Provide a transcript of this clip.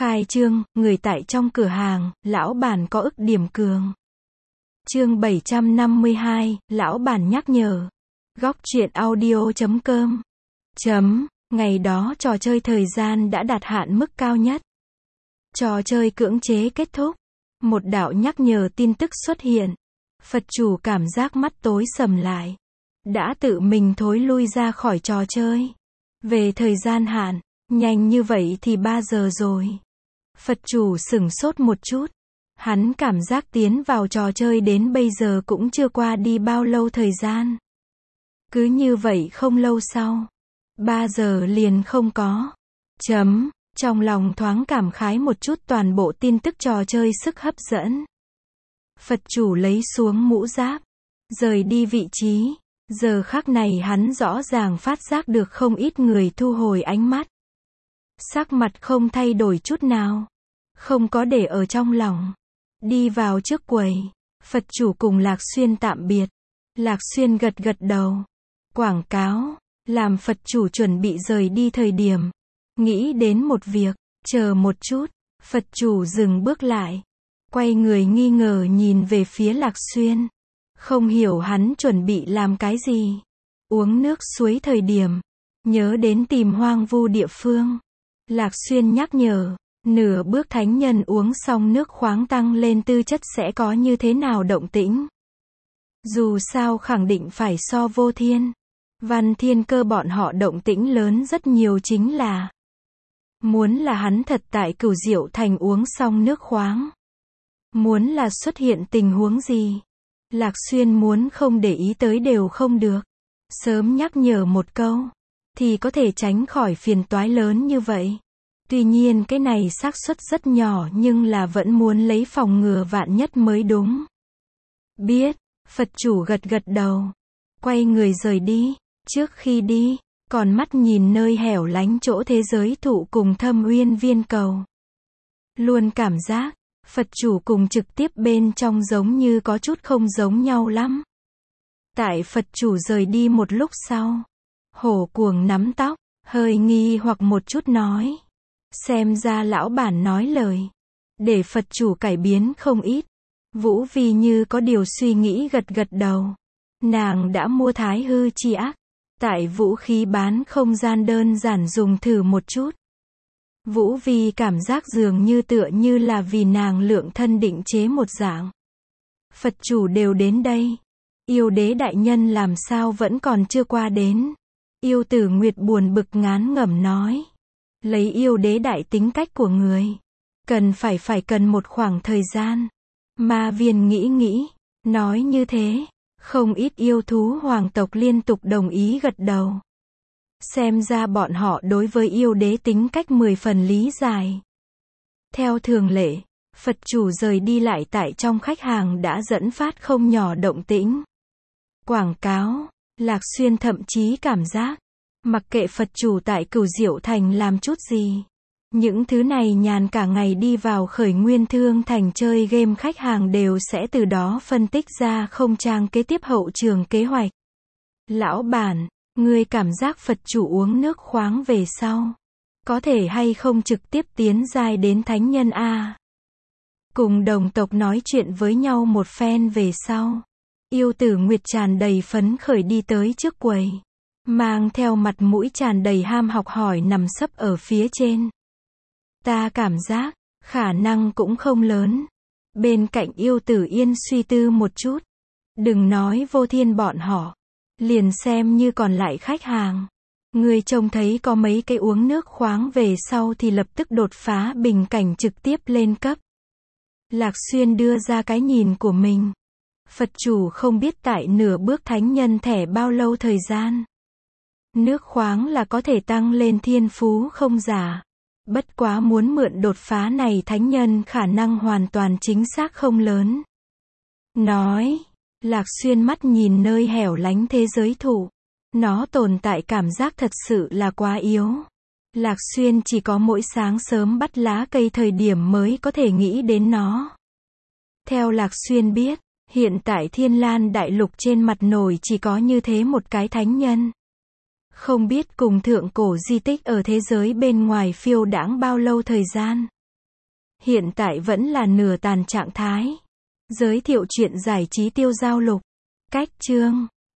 Khai trương, người tại trong cửa hàng, lão bản có ức điểm cường. Chương 752, lão bản nhắc nhở. Góc truyện audio.com. Ngày đó trò chơi thời gian đã đạt hạn mức cao nhất. Trò chơi cưỡng chế kết thúc. Một đạo nhắc nhở tin tức xuất hiện. Phật chủ cảm giác mắt tối sầm lại. Đã tự mình thối lui ra khỏi trò chơi. Về thời gian hạn, nhanh như vậy thì 3 giờ rồi. Phật chủ sửng sốt một chút. Hắn cảm giác tiến vào trò chơi đến bây giờ cũng chưa qua đi bao lâu thời gian. Cứ như vậy không lâu sau, 3 giờ liền không có. Trong lòng thoáng cảm khái một chút toàn bộ tin tức trò chơi sức hấp dẫn. Phật chủ lấy xuống mũ giáp, rời đi vị trí. Giờ khắc này hắn rõ ràng phát giác được không ít người thu hồi ánh mắt. Sắc mặt không thay đổi chút nào. Không có để ở trong lòng. Đi vào trước quầy. Phật chủ cùng Lạc Xuyên tạm biệt. Lạc Xuyên gật gật đầu. Quảng cáo. Làm Phật chủ chuẩn bị rời đi thời điểm. Nghĩ đến một việc. Chờ một chút. Phật chủ dừng bước lại. Quay người nghi ngờ nhìn về phía Lạc Xuyên. Không hiểu hắn chuẩn bị làm cái gì. Uống nước suối thời điểm. Nhớ đến tìm hoang vu địa phương. Lạc Xuyên nhắc nhở. Nửa bước thánh nhân uống xong nước khoáng tăng lên tư chất sẽ có như thế nào động tĩnh. Dù sao khẳng định phải so Vô Thiên, Văn Thiên Cơ bọn họ động tĩnh lớn rất nhiều chính là. Muốn là hắn thật tại Cửu Diệu Thành uống xong nước khoáng. Muốn là xuất hiện tình huống gì. Lạc Xuyên muốn không để ý tới đều không được. Sớm nhắc nhở một câu, thì có thể tránh khỏi phiền toái lớn như vậy. Tuy nhiên cái này xác suất rất nhỏ nhưng là vẫn muốn lấy phòng ngừa vạn nhất mới đúng. Biết, Phật chủ gật gật đầu. Quay người rời đi. Trước khi đi, còn mắt nhìn nơi hẻo lánh chỗ thế giới thụ cùng Thâm Uyên Viên cầu. Luôn cảm giác, Phật chủ cùng trực tiếp bên trong giống như có chút không giống nhau lắm. Tại Phật chủ rời đi một lúc sau, hổ cuồng nắm tóc, hơi nghi hoặc một chút nói. Xem ra lão bản nói lời. Để Phật chủ cải biến không ít. Vũ Vi như có điều suy nghĩ gật gật đầu. Nàng đã mua Thái Hư Chi Ác. Tại vũ khí bán không gian đơn giản dùng thử một chút. Vũ Vi cảm giác dường như tựa như là vì nàng lượng thân định chế một dạng. Phật chủ đều đến đây. Yêu đế đại nhân làm sao vẫn còn chưa qua đến. Yêu tử Nguyệt buồn bực ngán ngẩm nói. Lấy yêu đế đại tính cách của người. Cần phải cần một khoảng thời gian. Ma Viên nghĩ. Nói như thế. Không ít yêu thú hoàng tộc liên tục đồng ý gật đầu. Xem ra bọn họ đối với yêu đế tính cách 10 phần lý giải. Theo thường lệ, Phật chủ rời đi lại tại trong khách hàng đã dẫn phát không nhỏ động tĩnh. Quảng cáo, Lạc Xuyên thậm chí cảm giác. Mặc kệ Phật chủ tại Cửu Diệu Thành làm chút gì. Những thứ này nhàn cả ngày đi vào Khởi Nguyên Thương Thành chơi game khách hàng đều sẽ từ đó phân tích ra không trang kế tiếp hậu trường kế hoạch. Lão bản, ngươi cảm giác Phật chủ uống nước khoáng về sau. Có thể hay không trực tiếp tiến giai đến thánh nhân A. Cùng đồng tộc nói chuyện với nhau một phen về sau. Yêu tử Nguyệt tràn đầy phấn khởi đi tới trước quầy. Mang theo mặt mũi tràn đầy ham học hỏi nằm sấp ở phía trên. Ta cảm giác, khả năng cũng không lớn. Bên cạnh yêu tử Yên suy tư một chút. Đừng nói Vô Thiên bọn họ. Liền xem như còn lại khách hàng. Người trông thấy có mấy cái uống nước khoáng về sau thì lập tức đột phá bình cảnh trực tiếp lên cấp. Lạc Xuyên đưa ra cái nhìn của mình. Phật chủ không biết tại nửa bước thánh nhân thẻ bao lâu thời gian. Nước khoáng là có thể tăng lên thiên phú không giả. Bất quá muốn mượn đột phá này thánh nhân khả năng hoàn toàn chính xác không lớn. Nói, Lạc Xuyên mắt nhìn nơi hẻo lánh thế giới thụ. Nó tồn tại cảm giác thật sự là quá yếu. Lạc Xuyên chỉ có mỗi sáng sớm bắt lá cây thời điểm mới có thể nghĩ đến nó. Theo Lạc Xuyên biết, hiện tại Thiên Lan đại lục trên mặt nổi chỉ có như thế một cái thánh nhân. Không biết cùng thượng cổ di tích ở thế giới bên ngoài phiêu đãng bao lâu thời gian. Hiện tại vẫn là nửa tàn trạng thái. Giới thiệu chuyện giải trí tiêu giao lục. Cách chương